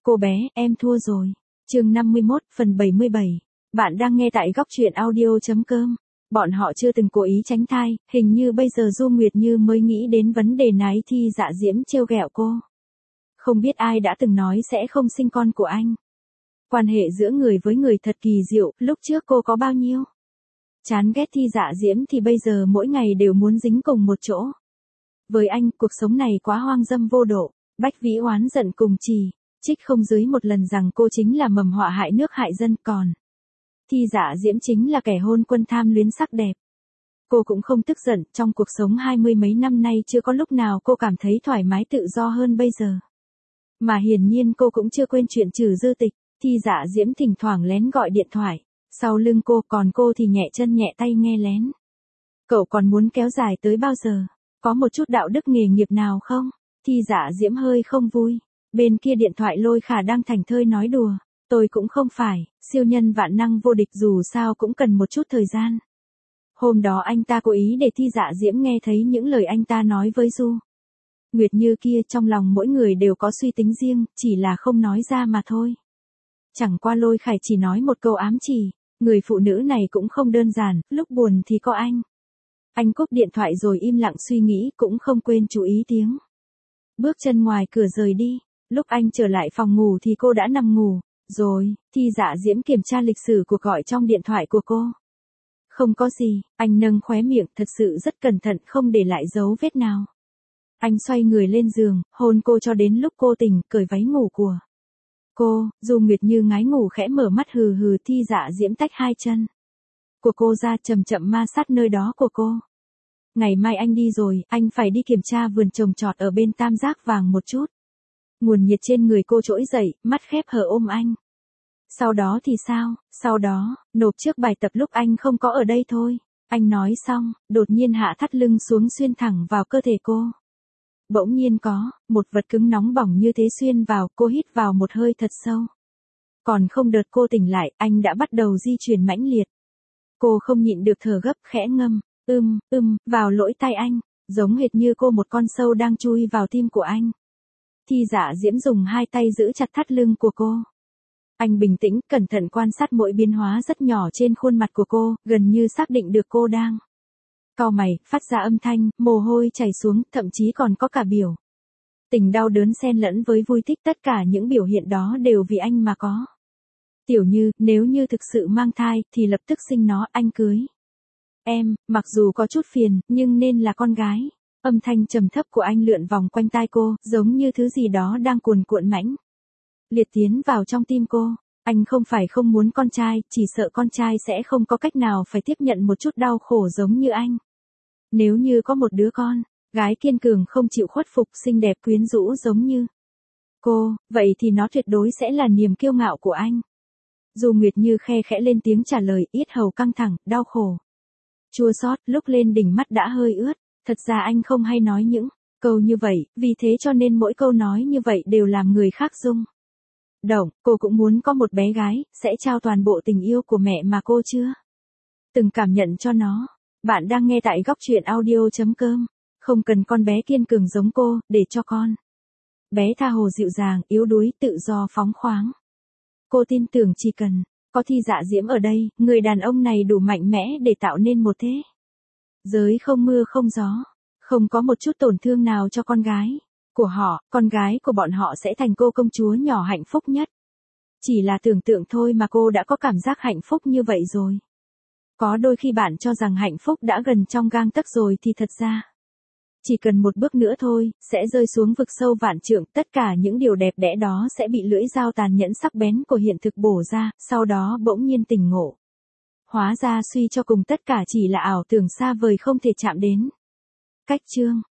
Cô bé, em thua rồi. Chương 51, phần 77. Bạn đang nghe tại góc truyện audio.com. Bọn họ chưa từng cố ý tránh thai, hình như bây giờ Du Nguyệt Như mới nghĩ đến vấn đề này thì Dạ Diễm trêu ghẹo cô. Không biết ai đã từng nói sẽ không sinh con của anh. Quan hệ giữa người với người thật kỳ diệu, lúc trước cô có bao nhiêu chán ghét Thi Dạ Diễm thì bây giờ mỗi ngày đều muốn dính cùng một chỗ. Với anh, cuộc sống này quá hoang dâm vô độ. Bách Vĩ oán giận cùng trích không dưới một lần rằng cô chính là mầm họa hại nước hại dân, còn Thi Dạ Diễm chính là kẻ hôn quân tham luyến sắc đẹp. Cô cũng không tức giận, trong cuộc sống 20 mấy năm nay chưa có lúc nào cô cảm thấy thoải mái tự do hơn bây giờ. Mà hiển nhiên cô cũng chưa quên chuyện Trừ Dư Tịch. Thi Dạ Diễm thỉnh thoảng lén gọi điện thoại sau lưng cô, còn cô thì nhẹ chân nhẹ tay nghe lén. Cậu còn muốn kéo dài tới bao giờ? Có một chút đạo đức nghề nghiệp nào không? Thi Dạ Diễm hơi không vui. Bên kia điện thoại Lôi Khả đang thảnh thơi nói đùa. Tôi cũng không phải siêu nhân vạn năng vô địch, dù sao cũng cần một chút thời gian. Hôm đó anh ta cố ý để Thi Dạ Diễm nghe thấy những lời anh ta nói với Du Nguyệt Như kia, trong lòng mỗi người đều có suy tính riêng, chỉ là không nói ra mà thôi. Chẳng qua Lôi Khải chỉ nói một câu ám chỉ, người phụ nữ này cũng không đơn giản, lúc buồn thì có anh. Anh cúp điện thoại rồi im lặng suy nghĩ, cũng không quên chú ý tiếng bước chân ngoài cửa rời đi. Lúc anh trở lại phòng ngủ thì cô đã nằm ngủ rồi. Thi Dạ Diễm kiểm tra lịch sử cuộc gọi trong điện thoại của cô. Không có gì. Anh nâng khóe miệng, thật sự rất cẩn thận, không để lại dấu vết nào. Anh xoay người lên giường, hôn cô cho đến lúc cô tỉnh, cởi váy ngủ của cô. Du Nguyệt Như ngái ngủ khẽ mở mắt hừ hừ. Thi Dạ Diễm tách hai chân của cô ra, chậm chậm ma sát nơi đó của cô. Ngày mai anh đi rồi, anh phải đi kiểm tra vườn trồng trọt ở bên Tam Giác Vàng một chút. Nguồn nhiệt trên người cô trỗi dậy, mắt khép hờ ôm anh. Sau đó thì sao? Sau đó, nộp trước bài tập lúc anh không có ở đây thôi. Anh nói xong, đột nhiên hạ thắt lưng xuống, xuyên thẳng vào cơ thể cô. Bỗng nhiên có một vật cứng nóng bỏng như thế xuyên vào, cô hít vào một hơi thật sâu. Còn không đợi cô tỉnh lại, anh đã bắt đầu di chuyển mãnh liệt. Cô không nhịn được thở gấp, khẽ ngâm vào lỗ tai anh, giống hệt như cô một con sâu đang chui vào tim của anh. Thi Dạ Diễm dùng hai tay giữ chặt thắt lưng của cô. Anh bình tĩnh, cẩn thận quan sát mỗi biến hóa rất nhỏ trên khuôn mặt của cô, gần như xác định được cô đang cau mày, phát ra âm thanh, mồ hôi chảy xuống, thậm chí còn có cả biểu tình đau đớn xen lẫn với vui thích. Tất cả những biểu hiện đó đều vì anh mà có. Tiểu Như, nếu như thực sự mang thai thì lập tức sinh nó, anh cưới em, mặc dù có chút phiền, nhưng nên là con gái. Âm thanh trầm thấp của anh lượn vòng quanh tai cô, giống như thứ gì đó đang cuồn cuộn mãnh liệt tiến vào trong tim cô. Anh không phải không muốn con trai, chỉ sợ con trai sẽ không có cách nào phải tiếp nhận một chút đau khổ giống như anh. Nếu như có một đứa con gái kiên cường không chịu khuất phục, xinh đẹp quyến rũ giống như cô, vậy thì nó tuyệt đối sẽ là niềm kiêu ngạo của anh. Du Nguyệt Như khe khẽ lên tiếng trả lời, yết hầu căng thẳng, đau khổ, chua xót, lúc lên đỉnh mắt đã hơi ướt. Thật ra anh không hay nói những câu như vậy, vì thế cho nên mỗi câu nói như vậy đều làm người khác rung động. Cô cũng muốn có một bé gái, sẽ trao toàn bộ tình yêu của mẹ mà cô chưa từng cảm nhận cho nó. Bạn đang nghe tại góc truyện audio.com. Không cần con bé kiên cường giống cô, để cho con bé tha hồ dịu dàng, yếu đuối, tự do phóng khoáng. Cô tin tưởng chỉ cần có Thi Dạ Diễm ở đây, người đàn ông này đủ mạnh mẽ để tạo nên một thế giới không mưa không gió, không có một chút tổn thương nào cho con gái của họ. Con gái của bọn họ sẽ thành cô công chúa nhỏ hạnh phúc nhất. Chỉ là tưởng tượng thôi mà cô đã có cảm giác hạnh phúc như vậy rồi. Có đôi khi bạn cho rằng hạnh phúc đã gần trong gang tấc rồi thì thật ra chỉ cần một bước nữa thôi, sẽ rơi xuống vực sâu vạn trượng. Tất cả những điều đẹp đẽ đó sẽ bị lưỡi dao tàn nhẫn sắc bén của hiện thực bổ ra, sau đó bỗng nhiên tỉnh ngộ. Hóa ra suy cho cùng tất cả chỉ là ảo tưởng xa vời không thể chạm đến. Cách chương